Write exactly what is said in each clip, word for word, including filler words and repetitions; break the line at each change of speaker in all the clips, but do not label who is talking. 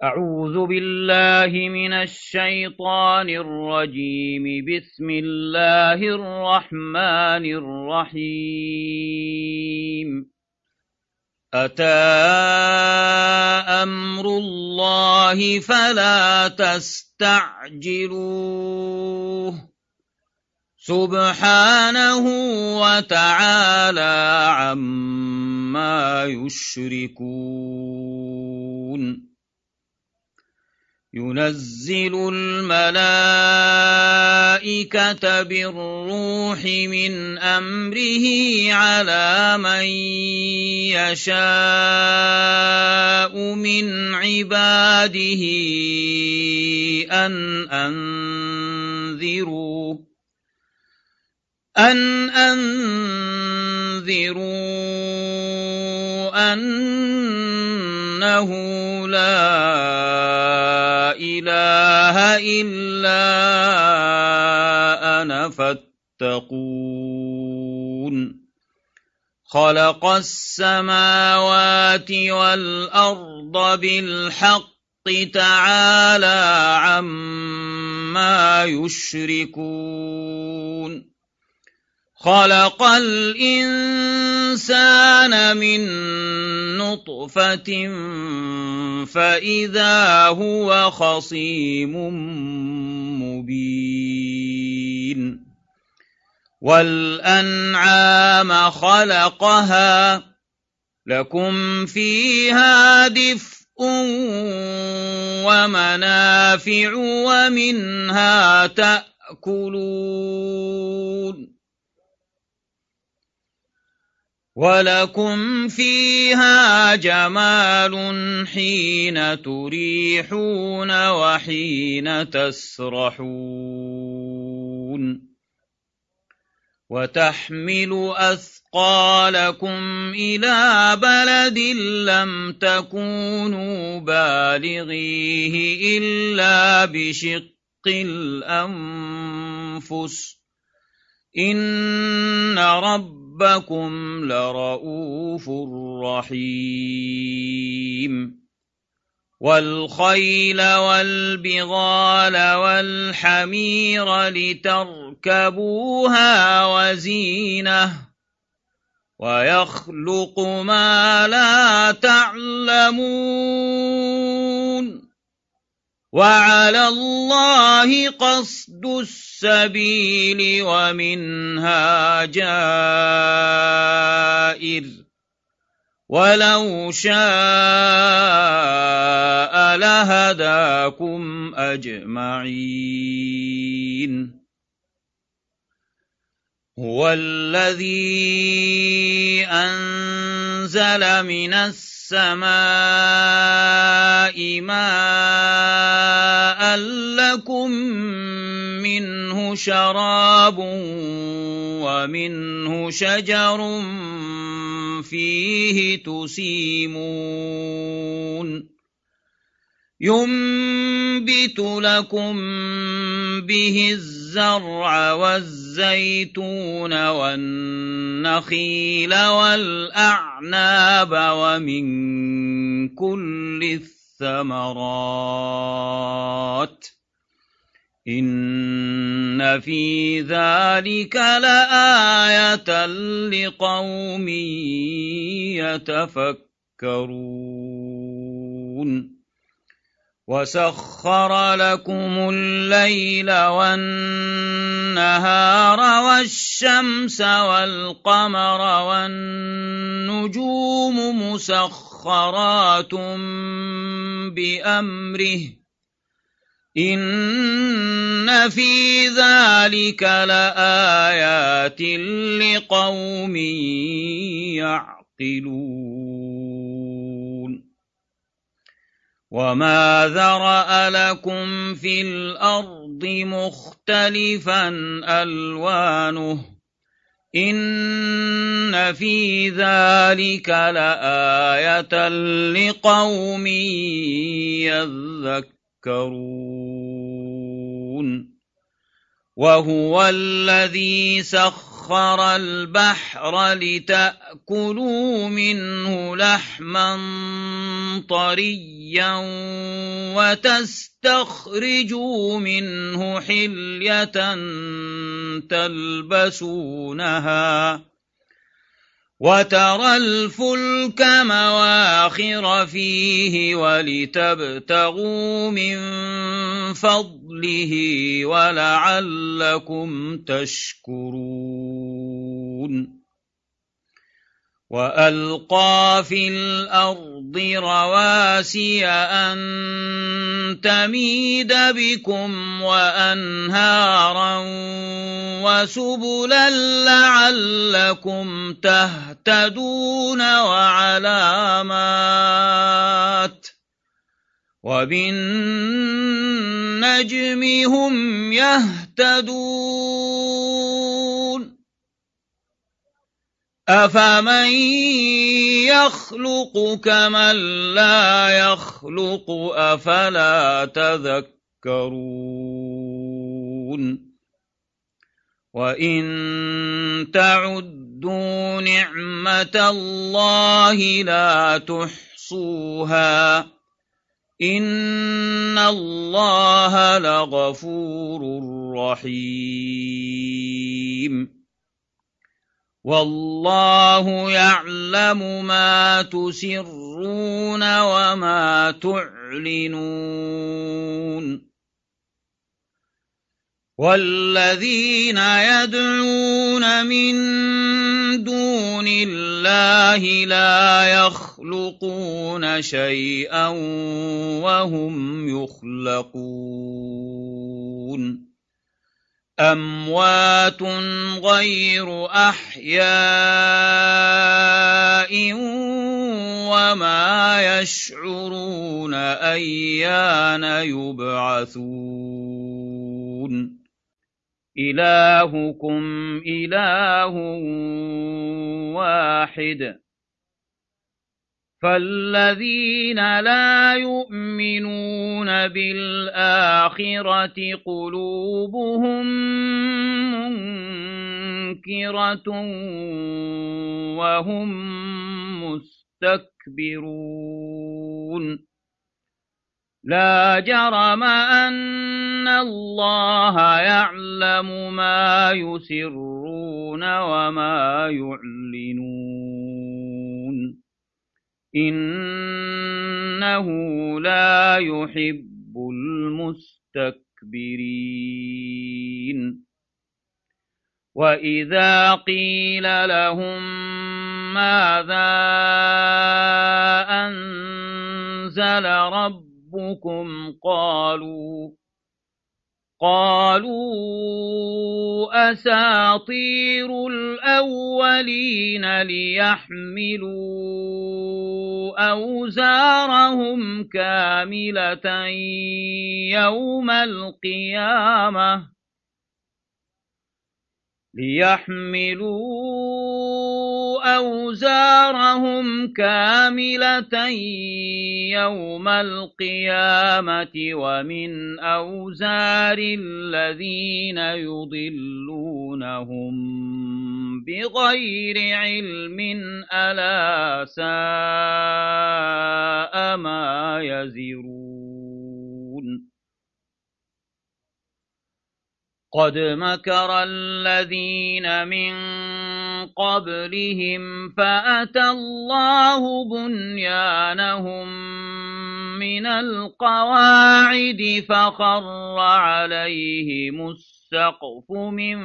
أعوذ بالله من الشيطان الرجيم. بسم الله الرحمن الرحيم. أتى أمر الله فلا تستعجلوه سبحانه وتعالى عما يشركون. ينزل الملائكة بالروح من أمره على من يشاء من عباده أن أنذروا أن أنذروا أنه لا إله إلا أنا فاتقون. خلق السماوات والأرض بالحق تعالى عما يشركون. خلق الإنسان من نطفة فإذا هو خصيم مبين. والأنعام خلقها لكم فيها دفء ومنافع ومنها تأكلون. ولكم فيها جمال حين تريحون وحين تسرحون. وتحمل أثقالكم إلى بلد لم تكونوا بالغيه إلا بشق الأنفس إن رب ربكم لرؤوف رحيم. والخيل والبغال والحمير لتركبوها وزينة ويخلق ما لا تعلمون. وعلى الله قصد السبيل ومنها جائر ولو شاء لهداكم أجمعين. هو الذي أنزل من السماء ماء لكم منه شراب ومنه شجر فيه تسيمون. ينبت لكم به الزرع والزيتون والنخيل والأعناب ومن كل الثمرات إن في ذلك لآية لقوم يتفكرون. وسخر لكم الليل والنهار والشمس والقمر والنجوم مسخرات بأمره إن في ذلك لآيات لقوم يعقلون. وما ذرأ لكم في الأرض مختلفا ألوانه إن في ذلك لآية لقوم يذكرون. وهو الذي سخر البحر لتأكلوا منه لحما طريا وتستخرجوا منه حلية تلبسونها وترى الفلك مواخر فيه ولتبتغوا من فضله ولعلكم تشكرون وألقى في الأرض رواسي أن تميد بكم وأنهارا وسبلا لعلكم تهتدون وعلامات وبالنجم هم يهتدون أفمن يخلق كمن لا يخلق أفلا تذكرون وإن تعدوا نعمة الله لا تحصوها إن الله لغفور رحيم والله يعلم ما تسرون وما تعلنون والذين يدعون من دون الله لا يخلقون شيئا وهم يخلقون أموات غير أحياء وما يشعرون أيان يبعثون إلهكم إله واحد فالذين لا يؤمنون بالآخرة قلوبهم منكرة وهم مستكبرون لا جرم أن الله يعلم ما يسرون وما يعلنون إنه لا يحب المستكبرين وإذا قيل لهم ماذا أنزل ربكم قالوا قالوا أساطير الأولين ليحملوا أوزارهم كاملة يوم القيامة ليحملوا أوزارهم كاملة يوم القيامة ومن أوزار الذين يضلونهم بغير علم ألا ساء ما يزرون قد مكر الذين من قبلهم فأتى الله بنيانهم من القواعد فخر عليهم السقف من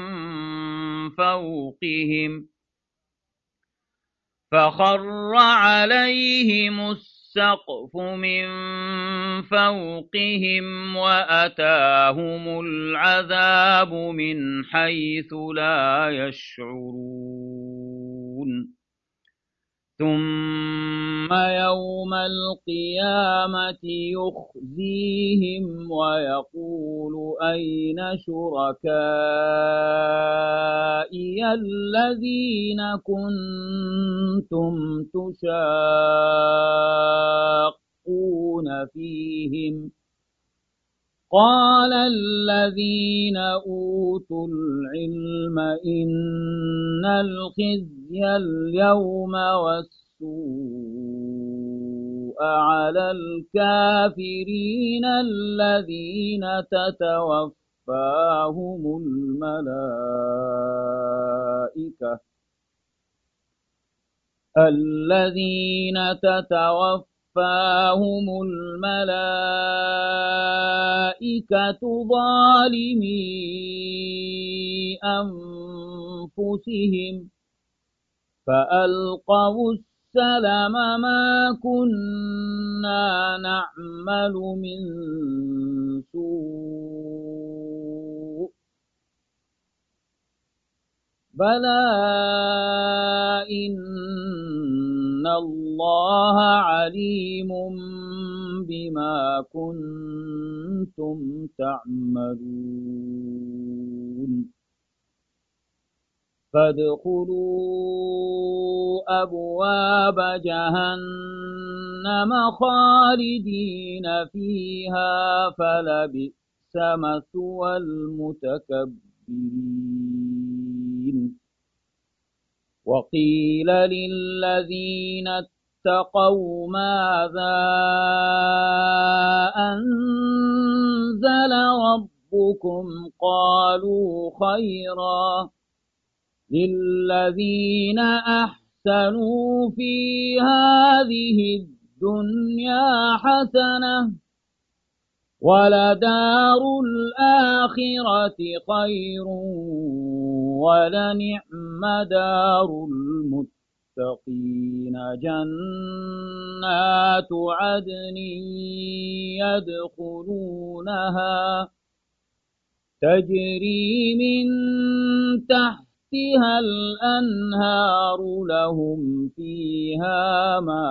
فوقهم فخر عليهم السقف من فوقهم وأتاهم العذاب من حيث لا يشعرون ثم يوم القيامة يخزيهم ويقول أين شركائي الذين كنتم تشاقون فيهم قال الذين أوتوا العلم إن الخزي اليوم والسوء على الكافرين الذين تتوفاهم الملائكة الذين تتوفاهم الملائكة ظالمي أنفسهم فألقوا السلم ما كنا نعمل من سوء بلى إن الله عليم بما كنتم تعملون فادخلوا أبواب جهنم خالدين فيها فلبئس مثوى المتكبرين وقيل للذين اتقوا ماذا أنزل ربكم قالوا خيرا للذين أحسنوا في هذه الدنيا حسنة ولدار الآخرة خير ولنعم دار المتقين جنات عدن يدخلونها تجري من تحتها الأنهار لهم فيها ما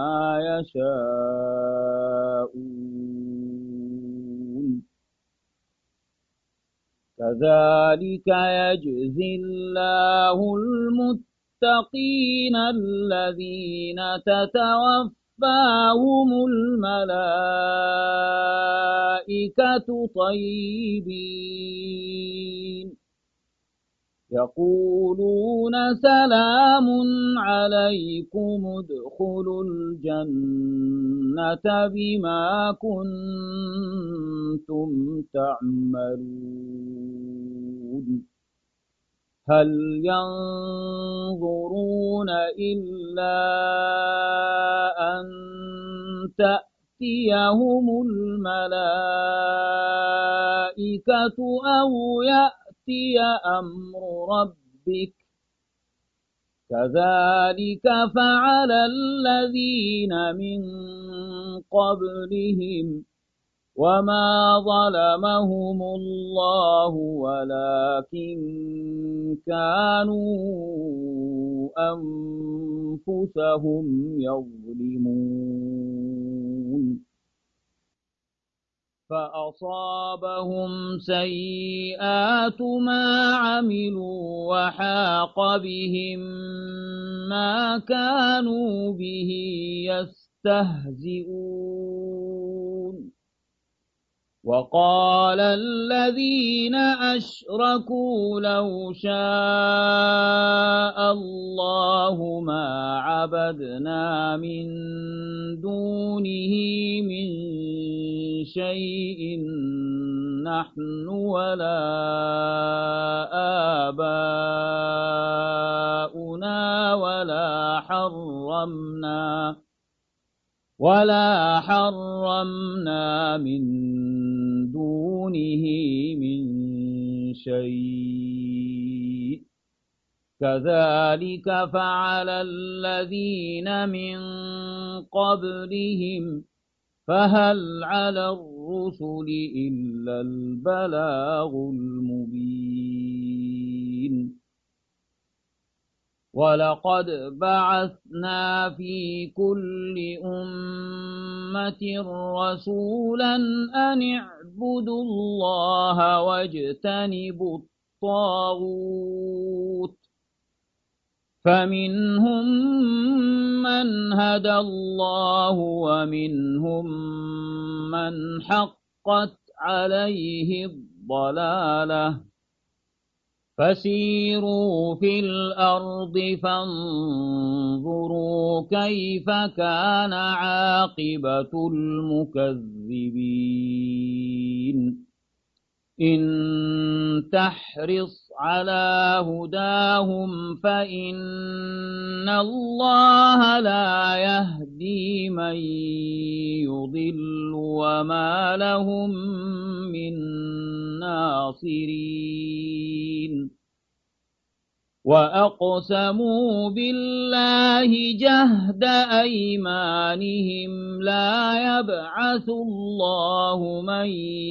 يشاءون كذلك يجزي الله المتقين الذين تتوفاهم الملائكة طيبين يقولون سلام عليكم ادخلوا الجنة بما كنتم تعملون هل ينظرون إلا أن تأتيهم الملائكة أو يأتي أمر ربك كذلك فعل الذين من قبلهم وما ظلمهم الله ولكن كانوا أنفسهم يظلمون فأصابهم سيئات ما عملوا وحاق بهم ما كانوا به يستهزئون وقال الذين أشركوا لو شاء الله ما عبدنا من دونه من شيء نحن ولا آباؤنا ولا حرمنا ولا حرمنا من دونه من شيء كذلك فعل الذين من قبلهم فهل على الرسل إلا البلاغ المبين ولقد بعثنا في كل أمة رسولا أن اعبدوا الله واجتنبوا الطاغوت فمنهم من هدى الله ومنهم من حقت عليه الضلالة فسيروا في الأرض فانظروا كيف كان عاقبة المكذبين إن تحرص على هداهم فإن الله لا يهدي من يضل وما لهم من ناصرين وأقسموا بالله جهد أيمانهم لا يبعث الله من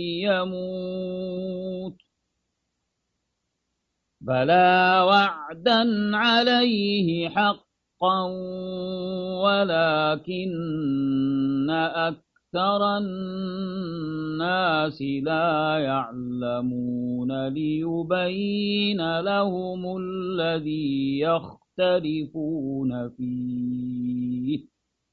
يموت بلى وعدا عليه حقا ولكن أكثر الناس لا يعلمون ليبين لهم الذي يختلفون فيه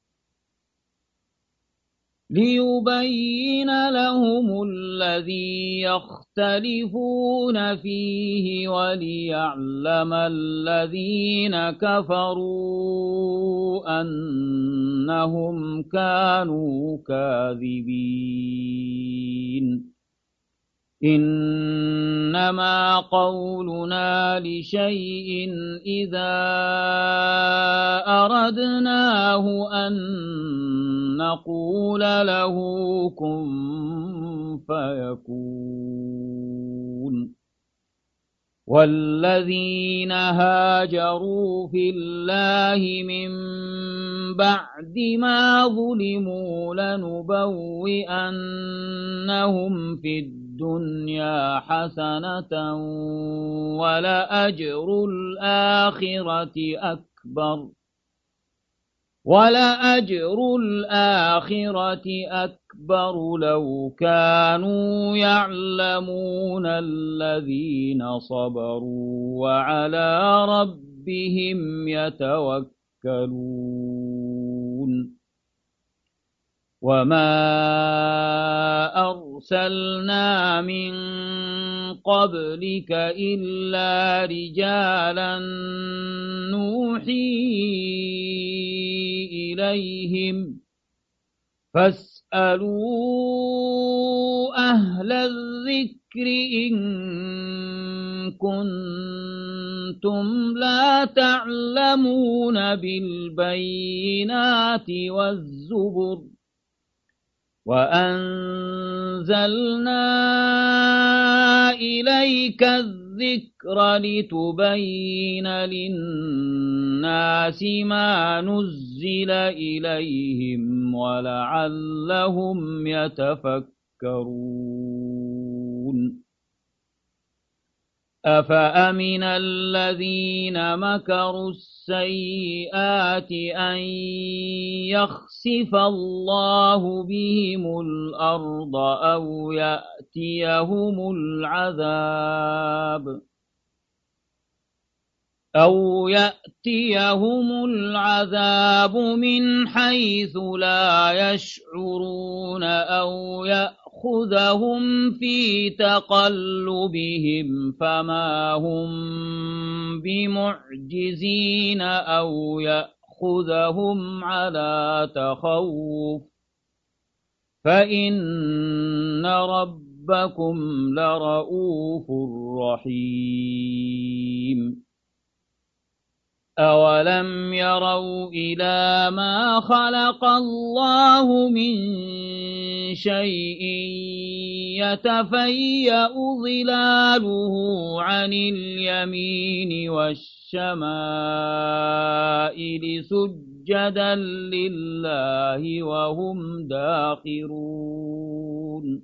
ليبين لهم الذي يختلفون فيه وليعلم الذين كفروا أنهم كانوا كاذبين إنما قولنا لشيء إذا أردناه أن نقول له كن فيكون والذين هاجروا في الله من بعد ما ظلموا لنبوئنهم في الدنيا حسنة ولأجر الآخرة أكبر ولأجر الآخرة أكبر لو كانوا يعلمون الذين صبروا وعلى ربهم يتوكلون وما أرسلنا من قبلك إلا رجالا نوحي إليهم فاسألوا أهل الذكر إن كنتم لا تعلمون بالبينات والزبر وأنزلنا إليك الذكر لتبين للناس ما نزل إليهم ولعلهم يتفكرون أفأمن الذين مكروا السيئات أن يخسف الله بهم الأرض أو يأتيهم العذاب أو يأتيهم العذاب من حيث لا يشعرون أو يأخذهم في تقلبهم فما هم بمعجزين أو يأخذهم على تخوف فإن ربكم لرؤوف رحيم أولم يروا إلى ما خلق الله من شيء يتفيأ ظلاله عن اليمين والشمائل سجدا لله وهم داخرون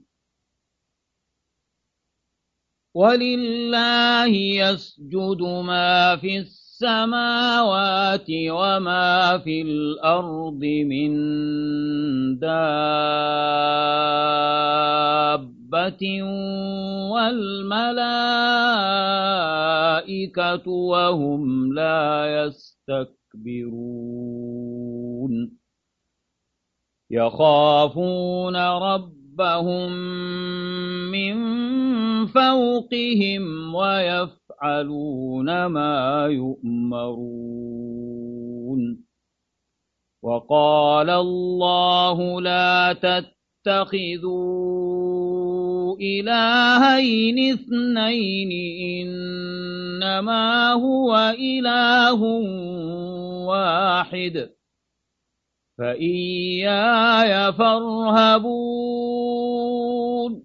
ولله يسجد ما في السماء السماوات وما في الأرض من دابة والملائكة وهم لا يستكبرون يخافون ربهم من فوقهم ويفعلون ويفعلون ما يؤمرون. وقال الله لا تتخذوا إلهين اثنين إنما هو إله واحد فإياي فارهبون.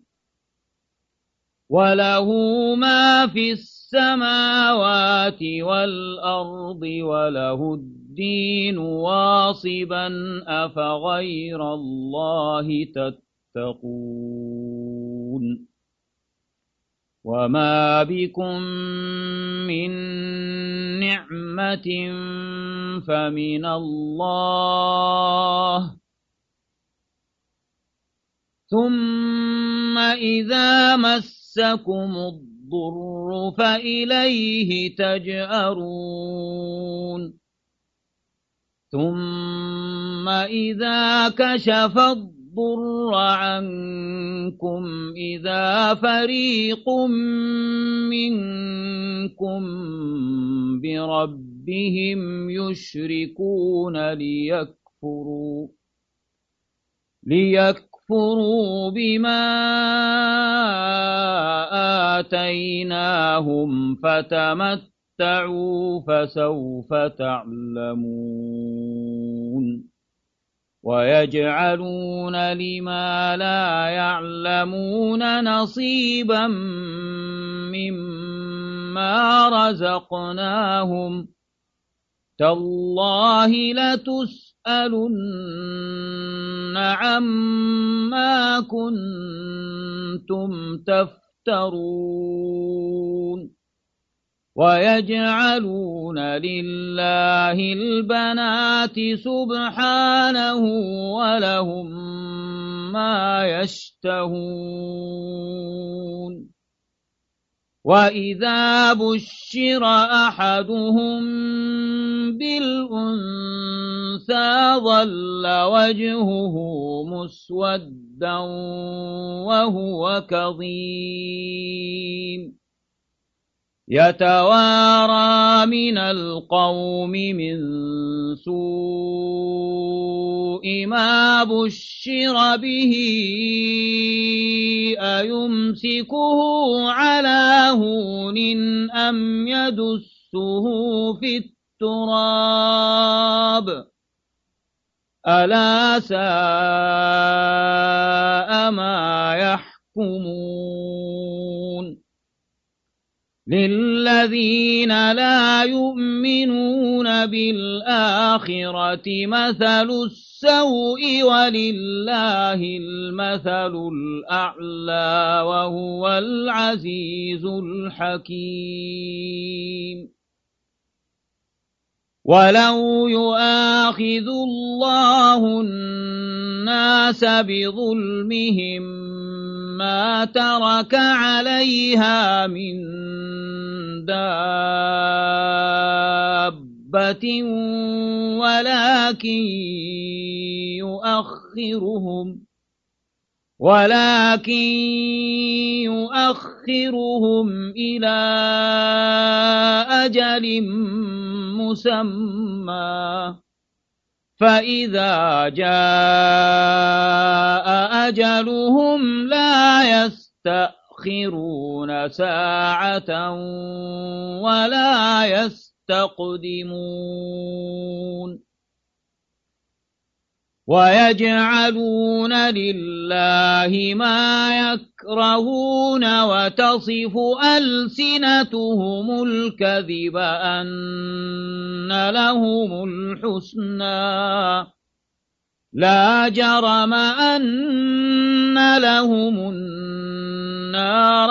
وله ما في السماوات والأرض وله الدين واصبا أفغير الله تتقون. وما بكم من نعمة فمن الله ثم إذا مسكم الضر فإليه تجأرون. ثم إذا كشف الضر عنكم إذا فريق منكم بربهم يشركون ليكفروا ليكفروا بما آتيناهم فتمتعوا فسوف تعلمون. ويجعلون لما لا يعلمون نصيبا مما رزقناهم تالله لتسألن عما كنتم تفترون. ويجعلون لله البنات سبحانه ولهم ما يشتهون. وإذا بشر أحدهم بالأنثى ظل وجهه مسودا وهو كظيم يتوارى من القوم من سوء ما بشر به أيمسكه على هون أم يدسه في التراب ألا ساء ما يحكمون. للذين لا يؤمنون بالآخرة مثل السوء ولله المثل الأعلى وهو العزيز الحكيم. ولو يؤاخذ الله الناس بظلمهم ما ترك عليها من دابة ولكن يؤخرهم ولكن يؤخرهم إلى أجل مسمى فإذا جاء أجلهم لا يستأخرون ساعة ولا يستقدمون. ويجعلون لله ما يكرهون وتصف ألسنتهم الكذب أن لهم الحسنى لا جرم أن لهم النار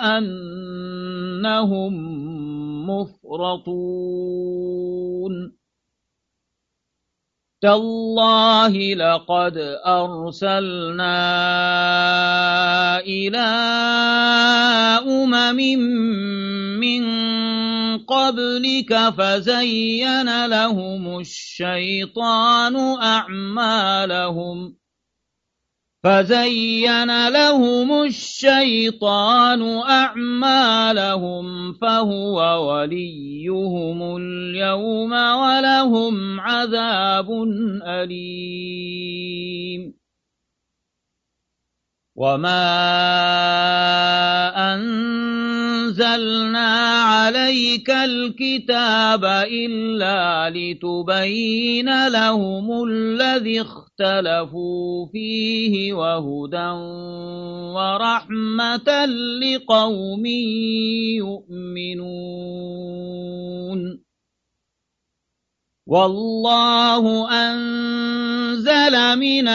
وأنهم مفرطون. تالله لقد أرسلنا إلى أمم من قبلك فزين لهم الشيطان أعمالهم فزين لهم الشيطان أعمالهم فهو وليهم اليوم ولهم عذاب أليم وما أنزلنا عليك الكتاب إلا لتبين لهم الذي اختلفوا فيه وهدى ورحمة لقوم يؤمنون والله أنزل من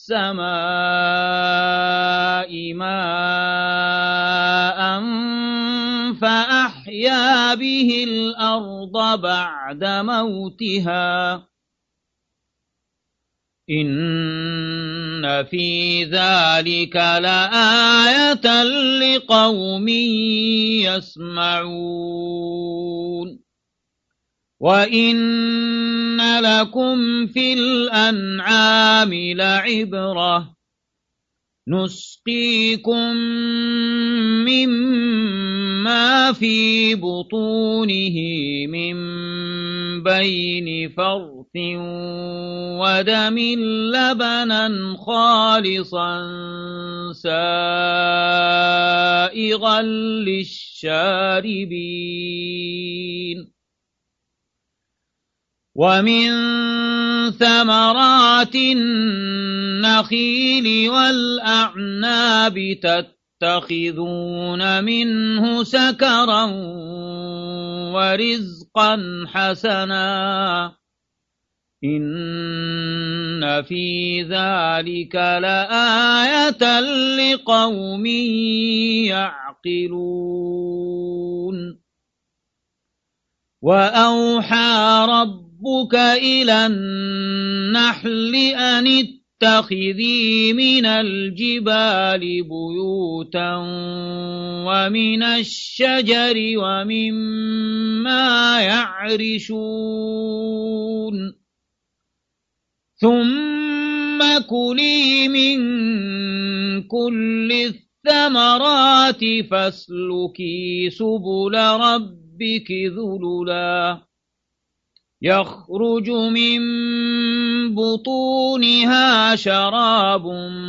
السماء ماء فأحيا به الأرض بعد موتها إن في ذلك لآية لقوم يسمعون وَإِنَّ لَكُمْ فِي الْأَنْعَامِ لَعِبْرَةً نُسْقِيكُم مِّمَّا فِي بُطُونِهِ مِن بَيْنِ فَرْثٍ وَدَمٍ لَّبَنًا خَالِصًا سَائِغًا لِّلشَّارِبِينَ وَمِن ثَمَرَاتِ النَّخِيلِ وَالْأَعْنَابِ تَتَّخِذُونَ مِنْهُ سَكَرًا وَرِزْقًا حَسَنًا إِنَّ في ذَلِكَ لَآيَةً لِقَوْمٍ يَعْقِلُونَ وَأَوْحَى رَبُّكَ ربك إلى النحل أن اتخذي من الجبال بيوتا ومن الشجر ومما يعرشون ثم كلي من كل الثمرات فاسلكي سبل ربك ذللا يخرج من بطونها شراب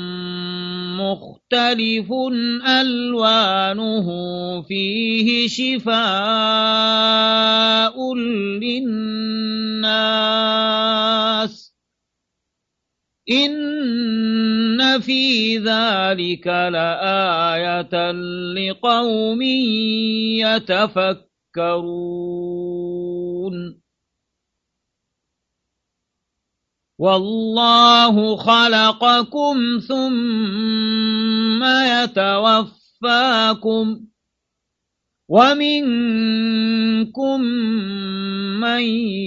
مختلف ألوانه فيه شفاء للناس إن في ذلك لآية لقوم يتفكرون والله خلقكم ثم يتوفاكم ومنكم من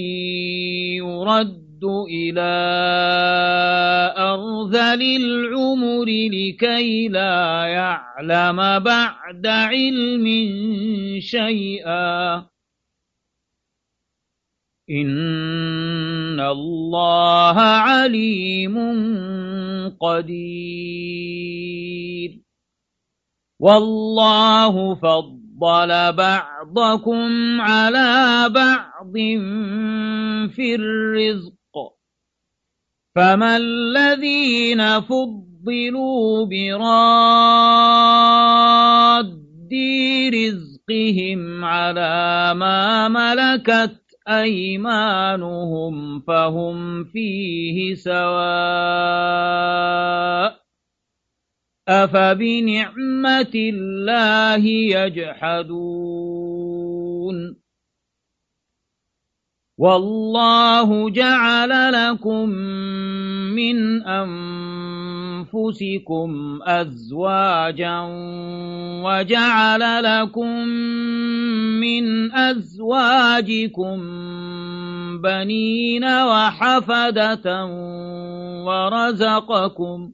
يرد إلى أرذل العمر لكي لا يعلم بعد علم شيئا إن الله عليم قدير والله فضل بعضكم على بعض في الرزق فما الذين فضلوا براد رزقهم على ما ملكت أيمانهم فهم فيه سواء أفبنعمة الله يجحدون والله جعل لكم من أنفسكم أزواجا وجعل لكم من أزواجكم بنين وحفدة ورزقكم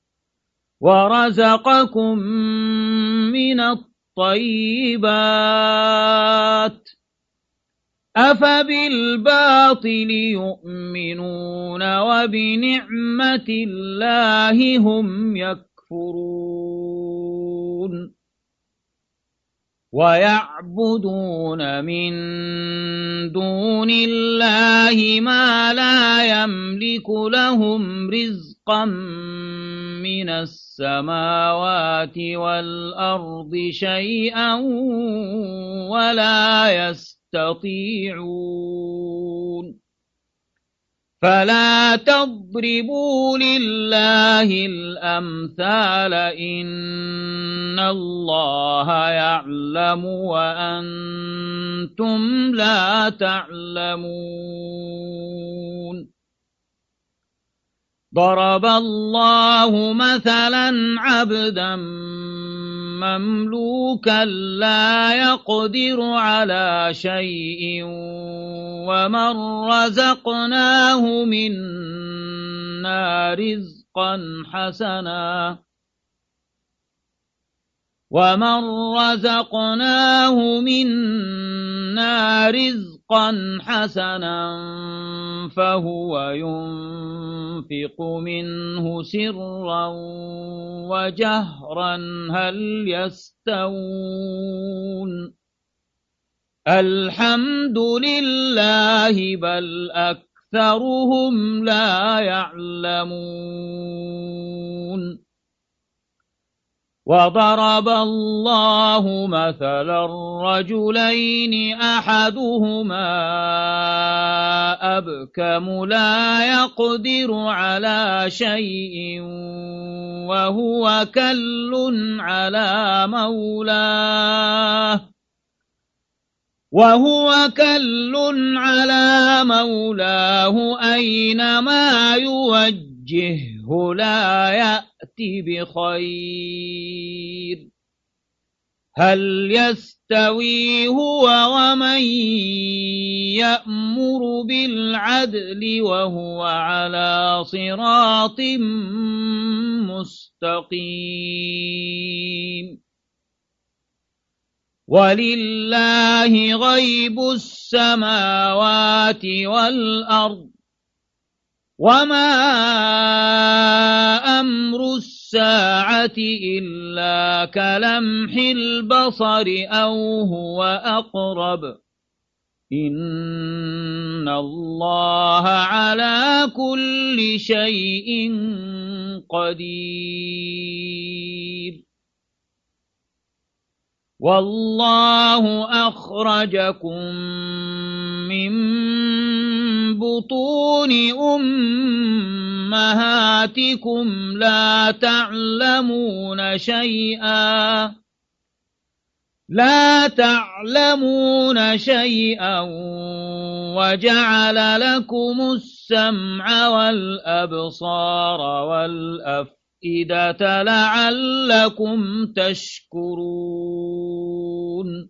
ورزقكم من الطيبات أفبالباطل يؤمنون وبنعمة الله هم يكفرون ويعبدون من دون الله ما لا يملك لهم رزقا من السماوات والأرض شيئا ولا يستطيعون فلا تضربوا لله الأمثال إن الله يعلم وأنتم لا تعلمون ضرب الله مثلا عبدا مملوكا لا يقدر على شيء ومن رزقناه منا رزقا حسنا ومن رزقناه منا رزقا حسنا فهو ينفق منه سرا وجهرا هل يستوون الحمد لله بل أكثرهم لا يعلمون وضرب الله مثلا رجلين أحدهما أبكم لا يقدر على شيء وهو كل على مولاه وهو كل على مولاه أينما يوجهه لا يأتي بخير هل يستوي هو ومن يأمر بالعدل وهو على صراط مستقيم ولله غيب السماوات والأرض وما أمر الساعة إلا كلمح البصر أو هو أقرب إن الله على كل شيء قدير والله أخرجكم من بطون أمهاتكم لا تعلمون شيئا لا تعلمون شيئا وجعل لكم السمع والأبصار والأفئدة إذا لعلكم تشكرون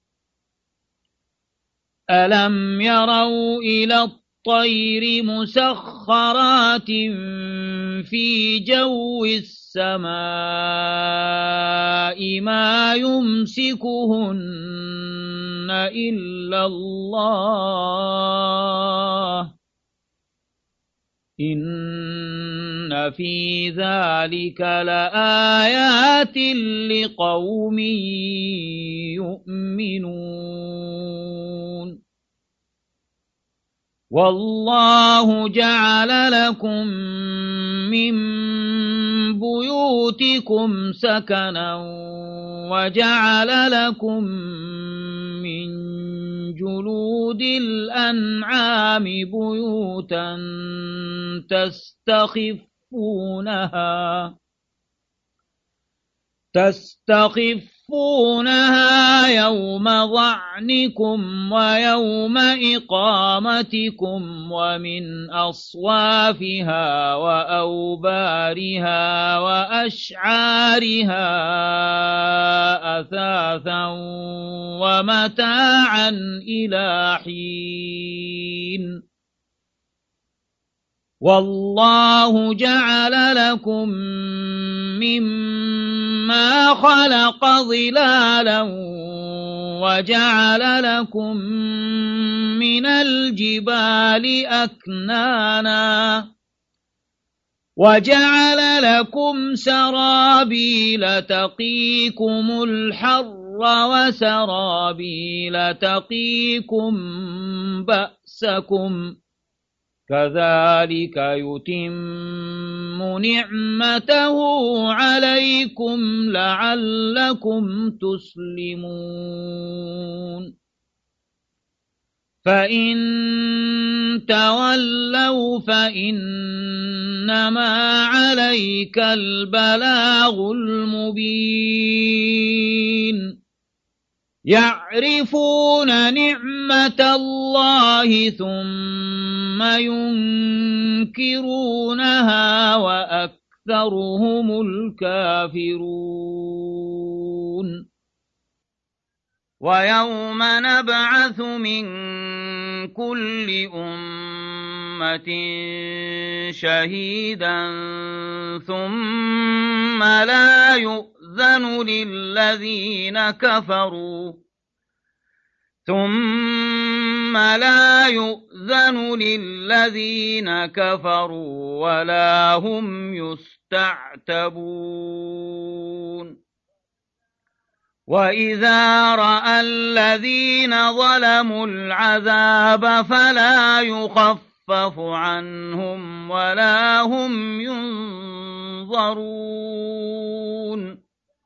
ألم يروا إلى الطير مسخرات في جو السماء ما يمسكهن إلا الله إن في ذلك لآيات لقوم يؤمنون والله جعل لكم من بيوتكم سكنا وجعل لكم من جلود الأنعام بيوتا تستخفونها تستخفونها يوم ظعنكم ويوم إقامتكم ومن أصوافها وأوبارها وأشعارها أثاثا ومتاعا إلى حين والله جعل لكم مما منها خلق ظلالا وجعل لكم من الجبال أكنانا وجعل لكم سرابيل تقيكم الحر وسرابيل تقيكم بأسكم كذلك يتم نعمته عليكم لعلكم تسلمون فإن تولوا فإنما عليك البلاغ المبين يعرفون نعمة الله ثم ينكرونها وأكثرهم الكافرون ويوم نبعث من كل أمة شهيدا ثم لا يؤذن للذين كفروا ثم لا يؤذن للذين كفروا ولا هم يستعتبون وإذا رأى الذين ظلموا العذاب فلا يخفف عنهم ولا هم ينظرون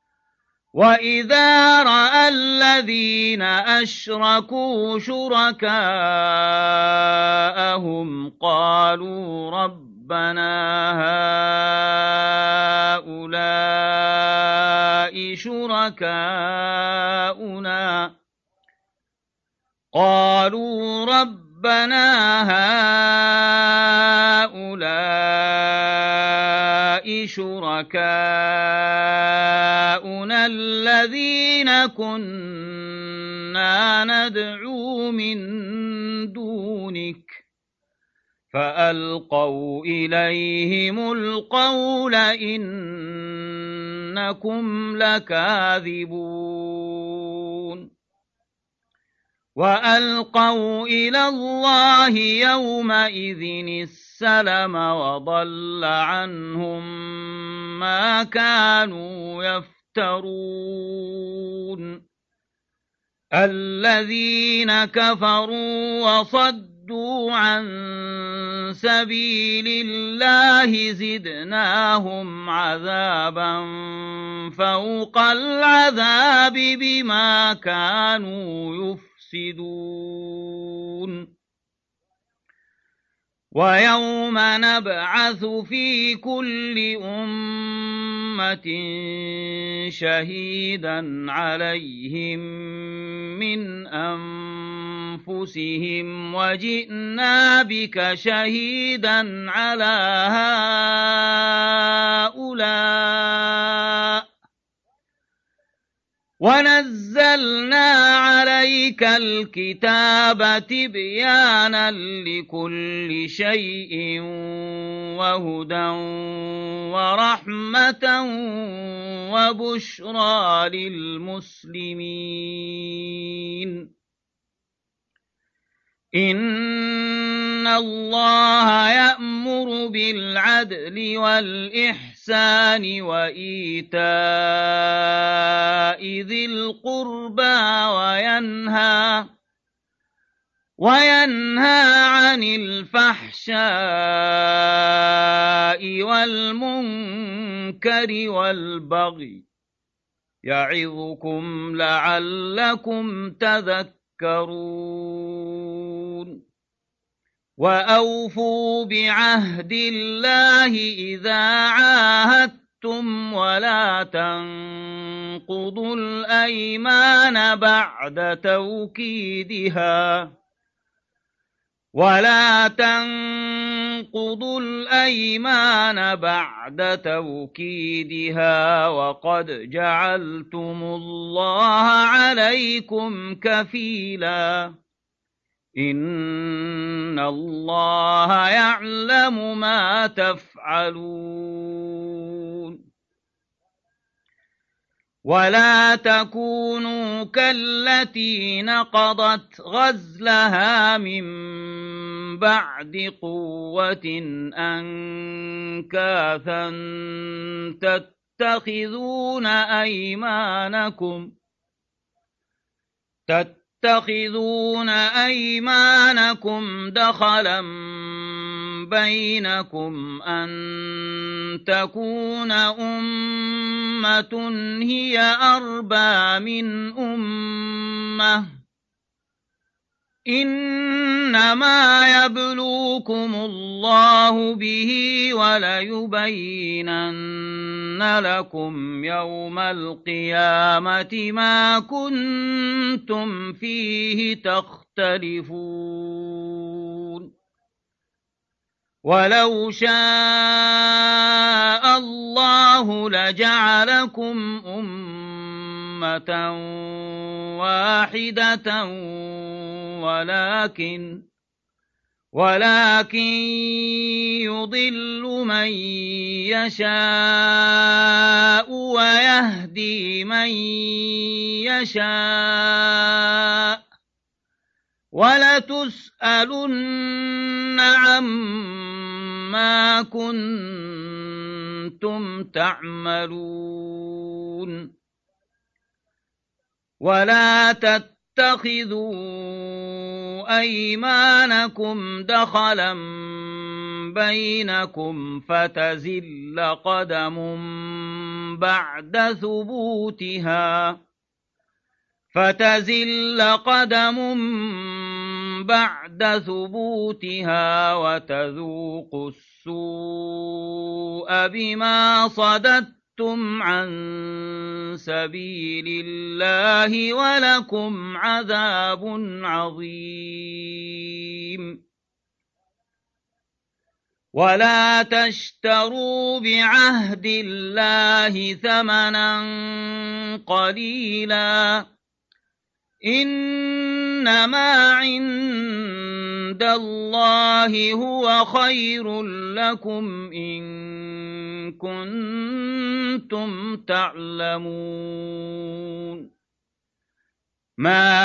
وإذا رأى الذين أشركوا شركاءهم قالوا ربنا هؤلاء شركاؤنا قالوا ربنا هؤلاء شركاؤنا الذين كنا ندعو من دونك فألقوا إليهم القول إنكم لكاذبون وألقوا إلى الله يومئذ السلم وضل عنهم ما كانوا يفترون الذين كفروا وصدوا عن سبيل الله زدناهم عذابا فوق العذاب بما كانوا يفسدون ويوم نبعث في كل أمة شهيدا عليهم من أنفسهم وجئنا بك شهيدا على هؤلاء ونزلنا عليك الكتاب تبيانا لكل شيء وهدى ورحمة وبشرى للمسلمين إن الله يأمر بالعدل والإحسان وإيتاء ذي القربى وينهى وينهى عن الفحشاء والمنكر والبغي يعظكم لعلكم تذكرون وأوفوا بعهد الله إذا عاهدتم ولا تنقضوا الأيمان بعد توكيدها ولا تنقضوا الأيمان بعد توكيدها وقد جعلتم الله عليكم كفيلا إن الله يعلم ما تفعلون ولا تكونوا كالتي نقضت غزلها من بعد قوة أنكاثا تتخذون أيمانكم تتخذون أيمانكم دخلا بينكم أن تكون أمة هي أربى من أمة إنما يبلوكم الله به وليبينن لكم يوم القيامة ما كنتم فيه تختلفون ولو شاء الله لجعلكم أمة واحدة ولكن ولكن يضل من يشاء ويهدي من يشاء ولتسألن عما كنتم تعملون ولا تتخذوا أيمانكم دخلا بينكم فتزل قدم بعد ثبوتها فتزل قدم بعد ثبوتها وتذوقوا السوء بما صددتم عن سبيل الله ولكم عذاب عظيم ولا تشتروا بعهد الله ثمنا قليلا إنما عند الله هو خير لكم إن كنتم تعلمون ما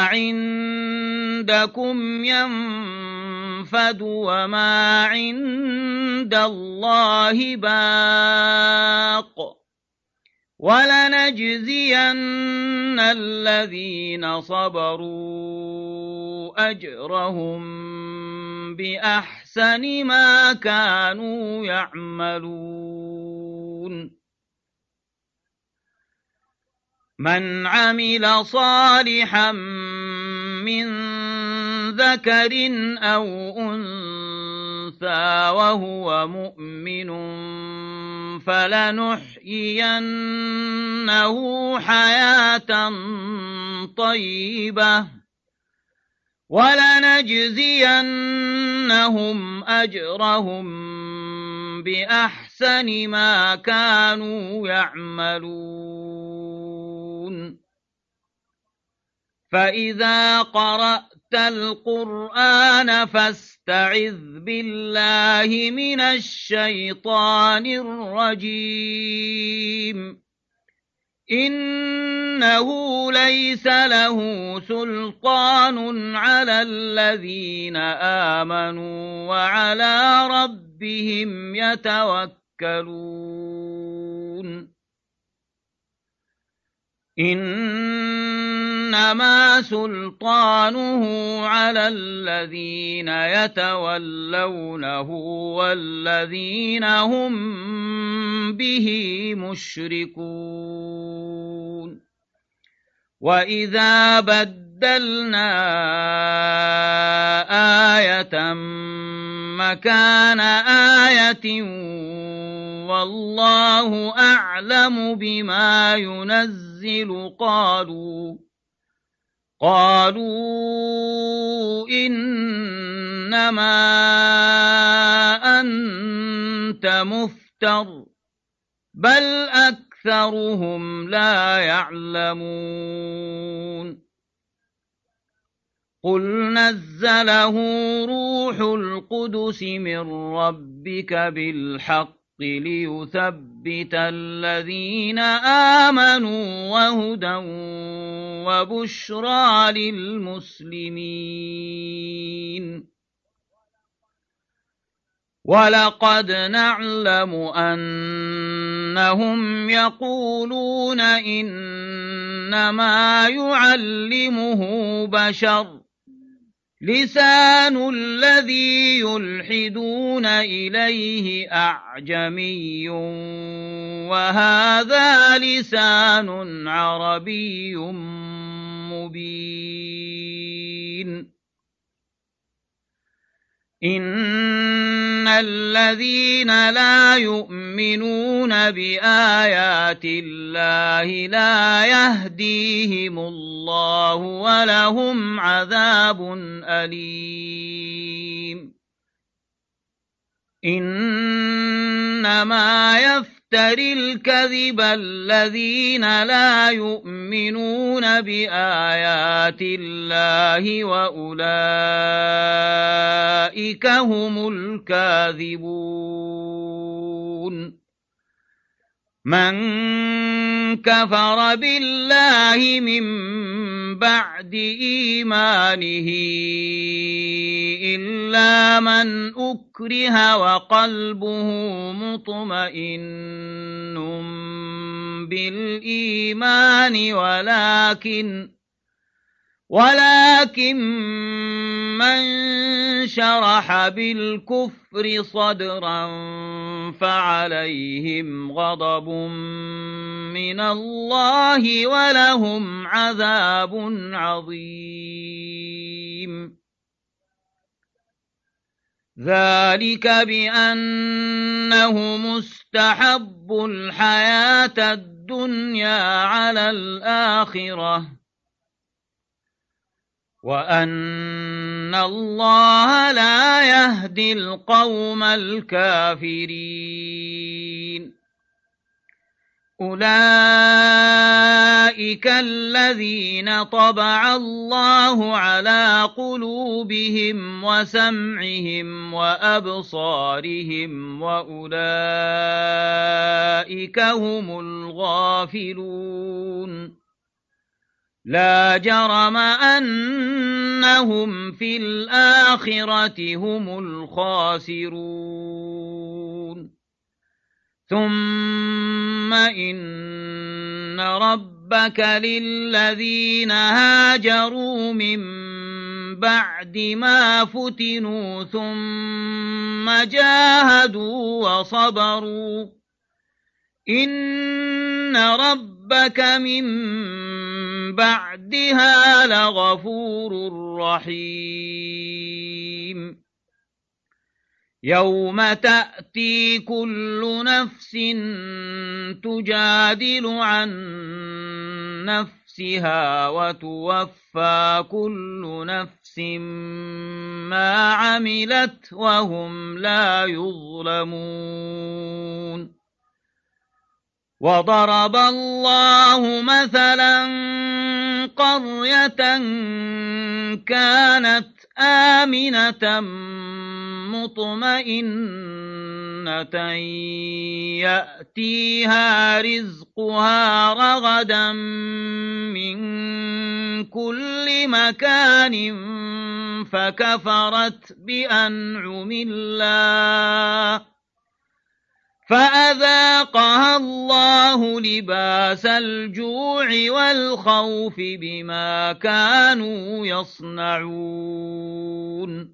عندكم ينفد وما عند الله باق ولنجزين الذين صبروا أجرهم بأحسن ما كانوا يعملون من عمل صالحا من ذكر أو أنثى وهو مؤمن فلنحيينه حياة طيبة ولنجزينهم أجرهم بأحسن ما كانوا يعملون فإذا قرأت القرآن فاستعذ بالله من الشيطان الرجيم إنه ليس له سلطان على الذين آمنوا وعلى ربهم يتوكلون إنما سلطانه على الذين يتولونه والذين هم به مشركون وإذا بدلنا آية مكان آية والله أعلم بما ينزل قالوا قالوا إنما أنت مفتر بل أكثرهم لا يعلمون قل نزله روح القدس من ربك بالحق ليثبت الذين آمنوا وهدى وبشرى للمسلمين. ولقد نعلم أنهم يقولون إنما يعلمه بشر لسان الذي يلحدون إليه أعجمي وهذا لسان عربي مبين. إن الذين لا يؤمنون بآيات الله لا يهديهم الله ولهم عذاب أليم. إنما يفتري الكذب الذين لا يؤمنون بآيات الله وأولئك هم الكاذبون. من كفر بالله من بعد إيمانه إلا من أكره وقلبه مطمئن بالإيمان ولكن ولكن من شرح بالكفر صدرا فعليهم غضب من الله ولهم عذاب عظيم. ذلك بأنه مستحب الحياة الدنيا على الآخرة وأن الله لا يهدي القوم الكافرين. أولئك الذين طبع الله على قلوبهم وسمعهم وأبصارهم وأولئك هم الغافلون. لا جرم أنهم في الآخرة هم الخاسرون. ثم إن ربك للذين هاجروا من بعد ما فتنوا ثم جاهدوا وصبروا إن ربك من بعدها لغفور رحيم. يوم تأتي كل نفس تجادل عن نفسها وتوفى كل نفس ما عملت وهم لا يظلمون. وضرب الله مثلا قرية كانت آمنة مطمئنة يأتيها رزقها رغدا من كل مكان فكفرت بأنعم الله فأذاقها الله لباس الجوع والخوف بما كانوا يصنعون.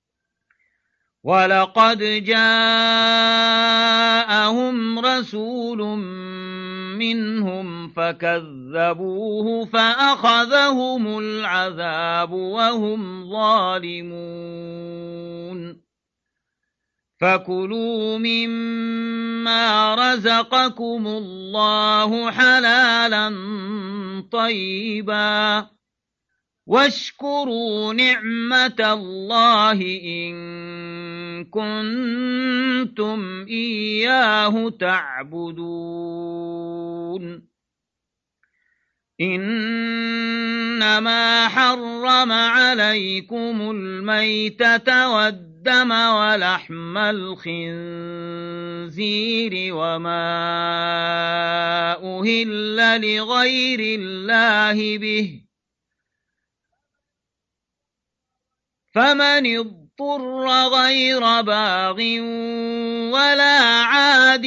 ولقد جاءهم رسول منهم فكذبوه فأخذهم العذاب وهم ظالمون. فكلوا مما رزقكم الله حلالا طيبا واشكروا نعمة الله إن كنتم إياه تعبدون. إنما حرم عليكم الميتة والدم الدم ولحم الخنزير وما أهل لغير الله به فمن اضطر غير باغ ولا عاد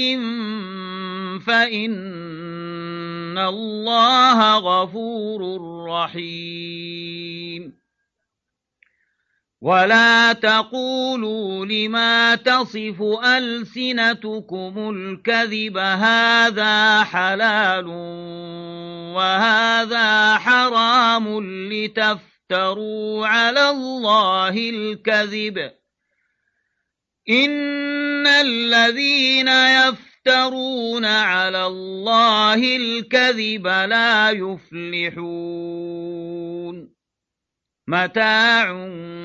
فإن الله غفور رحيم ولا تقولوا لما تصف ألسنتكم الكذب هذا حلال وهذا حرام لتفتروا على الله الكذب إن الذين يفترون على الله الكذب لا يفلحون متاع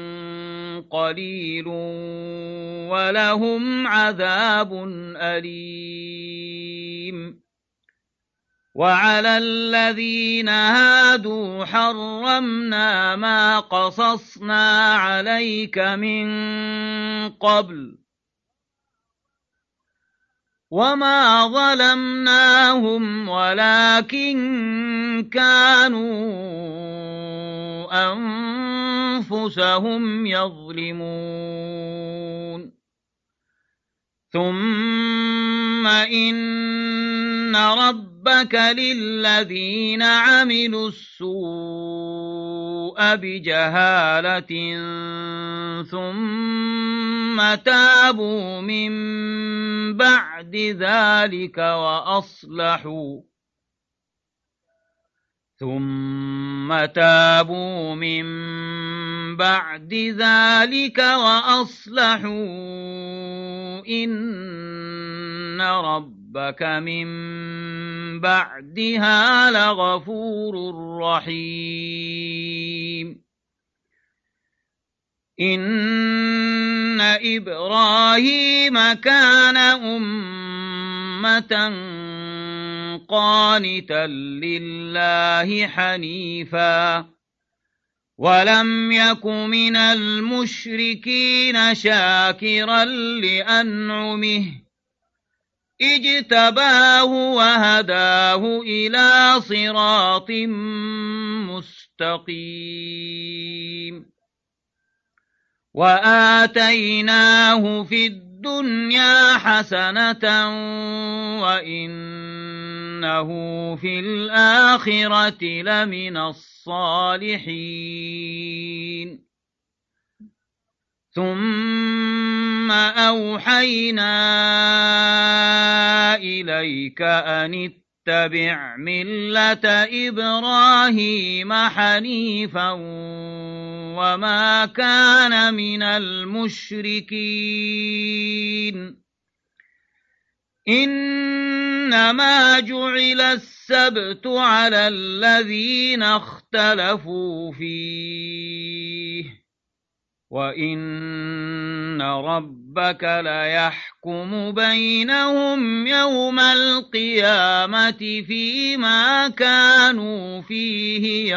قليل ولهم عذاب أليم وعلى الذين هادوا حرمنا ما قصصنا عليك من قبل وما ظلمناهم ولكن كانوا أنفسهم يظلمون ثم إن ربك للذين عملوا السوء بجهالة ثم تابوا من بعد ذلك وأصلحوا ثم تابوا من بعد ذلك وأصلحوا إن ربك من بعدها لغفور رحيم إن إبراهيم كان أمة قانتا لله حنيفا ولم يك من المشركين شاكرا لأنعمه اجتباه وهداه إلى صراط مستقيم وآتيناه في الدنيا حسنة وإنه في الآخرة لمن الصالحين ثم أوحينا إليك أن اتبع ملة إبراهيم حنيفا وما كان من المشركين إنما جعل السبت على الذين اختلفوا فيه وإن ربك ليحكم بينهم يوم القيامة فيما كانوا فيه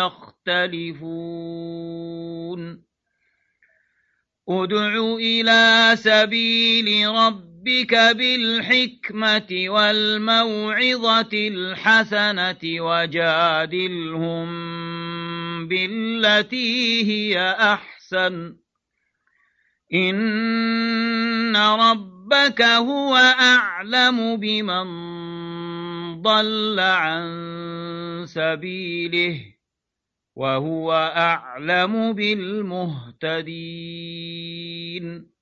يختلفون ادع إلى سبيل ربك بالحكمة والموعظة الحسنة وجادلهم بالتي هي أحسن إن ربك هو أعلم بمن ضل عن سبيله وهو أعلم بالمهتدين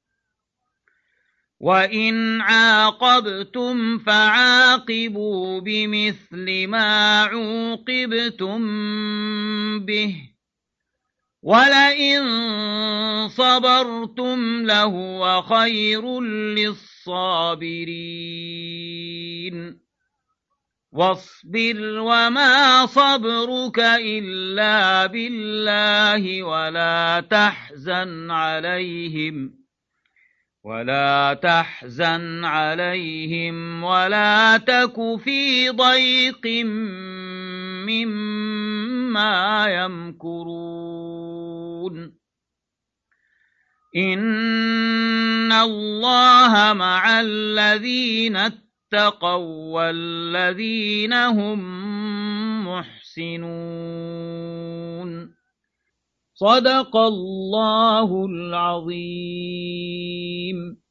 وإن عاقبتم فعاقبوا بمثل ما عوقبتم به ولئن صبرتم لهو خير للصابرين واصبر وما صبرك إلا بالله ولا تحزن عليهم ولا تحزن عليهم ولا تك في ضيق مما يمكرون إن الله مع الذين اتقوا والذين هم محسنون صدق الله العظيم.